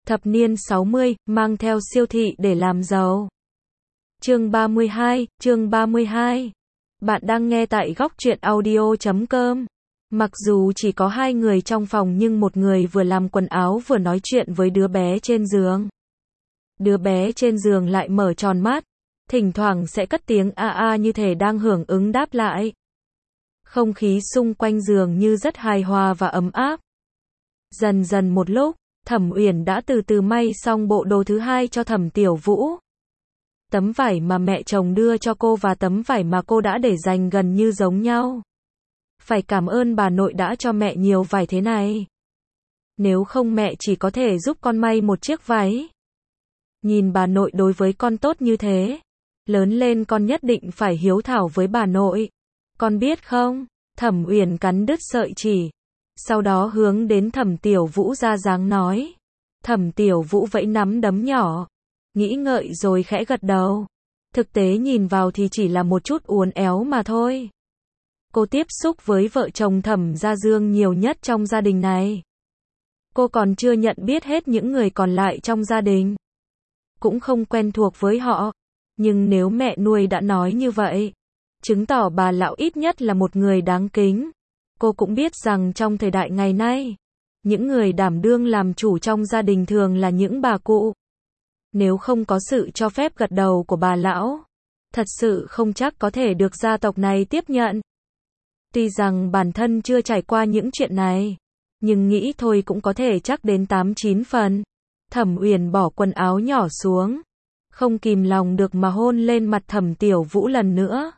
Thập niên 60, mang theo siêu thị để làm giàu. Chương 32. Bạn đang nghe tại góc truyện audio.com. Mặc dù chỉ có hai người trong phòng nhưng một người vừa làm quần áo vừa nói chuyện với đứa bé trên giường. Đứa bé trên giường lại mở tròn mắt, thỉnh thoảng sẽ cất tiếng a a như thể đang hưởng ứng đáp lại. Không khí xung quanh giường như rất hài hòa và ấm áp. Dần dần một lúc, Thẩm Uyển đã từ từ may xong bộ đồ thứ hai cho Thẩm Tiểu Vũ. Tấm vải mà mẹ chồng đưa cho cô và tấm vải mà cô đã để dành gần như giống nhau. Phải cảm ơn bà nội đã cho mẹ nhiều vải thế này. Nếu không mẹ chỉ có thể giúp con may một chiếc váy. Nhìn bà nội đối với con tốt như thế. Lớn lên con nhất định phải hiếu thảo với bà nội. Con biết không? Thẩm Uyển cắn đứt sợi chỉ. Sau đó hướng đến Thẩm Tiểu Vũ ra dáng nói. Thẩm Tiểu Vũ vẫy nắm đấm nhỏ. Nghĩ ngợi rồi khẽ gật đầu. Thực tế nhìn vào thì chỉ là một chút uốn éo mà thôi. Cô tiếp xúc với vợ chồng Thẩm Gia Dương nhiều nhất trong gia đình này. Cô còn chưa nhận biết hết những người còn lại trong gia đình. Cũng không quen thuộc với họ. Nhưng nếu mẹ nuôi đã nói như vậy, chứng tỏ bà lão ít nhất là một người đáng kính. Cô cũng biết rằng trong thời đại ngày nay, những người đảm đương làm chủ trong gia đình thường là những bà cụ. Nếu không có sự cho phép gật đầu của bà lão, thật sự không chắc có thể được gia tộc này tiếp nhận. Tuy rằng bản thân chưa trải qua những chuyện này, nhưng nghĩ thôi cũng có thể chắc đến 8-9 phần. Thẩm Uyển bỏ quần áo nhỏ xuống, không kìm lòng được mà hôn lên mặt Thẩm Tiểu Vũ lần nữa.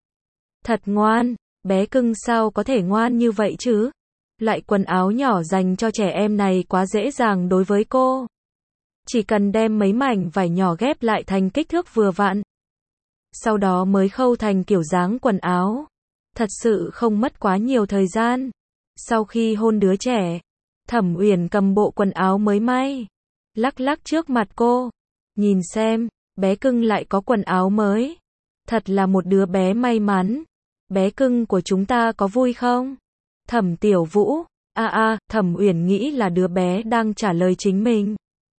Thật ngoan, bé cưng sao có thể ngoan như vậy chứ? Loại quần áo nhỏ dành cho trẻ em này quá dễ dàng đối với cô. Chỉ cần đem mấy mảnh vải nhỏ ghép lại thành kích thước vừa vặn. Sau đó mới khâu thành kiểu dáng quần áo. Thật sự không mất quá nhiều thời gian. Sau khi hôn đứa trẻ, Thẩm Uyển cầm bộ quần áo mới may, lắc lắc trước mặt cô. Nhìn xem, bé cưng lại có quần áo mới. Thật là một đứa bé may mắn. Bé cưng của chúng ta có vui không? Thẩm Tiểu Vũ, Thẩm Uyển nghĩ là đứa bé đang trả lời chính mình.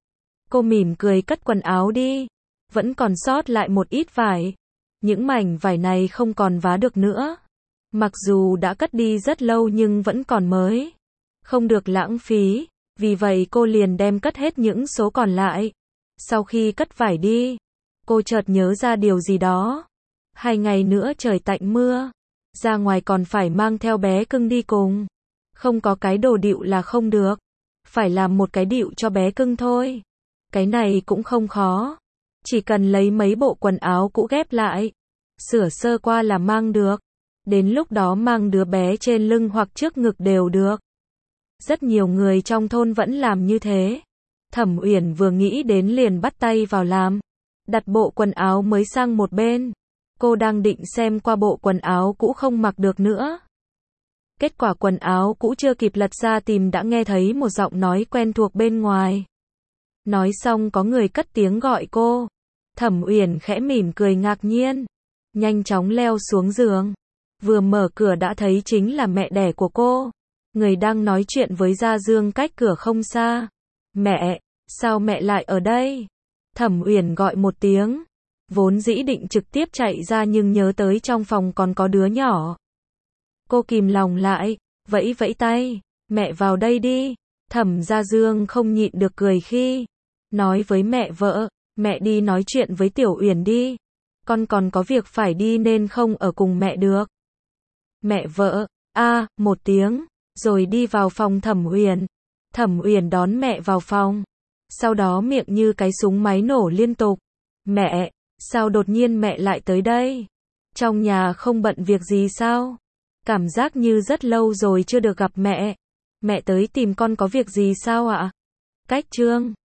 Cô mỉm cười cất quần áo đi. Vẫn còn sót lại một ít vải. Những mảnh vải này không còn vá được nữa. Mặc dù đã cất đi rất lâu nhưng vẫn còn mới. Không được lãng phí. Vì vậy cô liền đem cất hết những số còn lại. Sau khi cất vải đi, cô chợt nhớ ra điều gì đó. 2 ngày nữa trời tạnh mưa. Ra ngoài còn phải mang theo bé cưng đi cùng. Không có cái đồ điệu là không được. Phải làm một cái điệu cho bé cưng thôi. Cái này cũng không khó. Chỉ cần lấy mấy bộ quần áo cũ ghép lại. Sửa sơ qua là mang được. Đến lúc đó mang đứa bé trên lưng hoặc trước ngực đều được. Rất nhiều người trong thôn vẫn làm như thế. Thẩm Uyển vừa nghĩ đến liền bắt tay vào làm. Đặt bộ quần áo mới sang một bên. Cô đang định xem qua bộ quần áo cũ không mặc được nữa. Kết quả quần áo cũ chưa kịp lật ra tìm đã nghe thấy một giọng nói quen thuộc bên ngoài. Nói xong có người cất tiếng gọi cô. Thẩm Uyển khẽ mỉm cười ngạc nhiên. Nhanh chóng leo xuống giường. Vừa mở cửa đã thấy chính là mẹ đẻ của cô. Người đang nói chuyện với Gia Dương cách cửa không xa. Mẹ, sao mẹ lại ở đây? Thẩm Uyển gọi một tiếng. Vốn dĩ định trực tiếp chạy ra nhưng nhớ tới trong phòng còn có đứa nhỏ. Cô kìm lòng lại, vẫy vẫy tay. Mẹ vào đây đi. Thẩm Gia Dương không nhịn được cười khi nói với mẹ vợ. Mẹ đi nói chuyện với Tiểu Uyển đi. Con còn có việc phải đi nên không ở cùng mẹ được. Mẹ vợ, một tiếng, rồi đi vào phòng Thẩm Uyển. Thẩm Uyển đón mẹ vào phòng. Sau đó miệng như cái súng máy nổ liên tục. Mẹ, sao đột nhiên mẹ lại tới đây? Trong nhà không bận việc gì sao? Cảm giác như rất lâu rồi chưa được gặp mẹ. Mẹ tới tìm con có việc gì sao ạ? Cách chương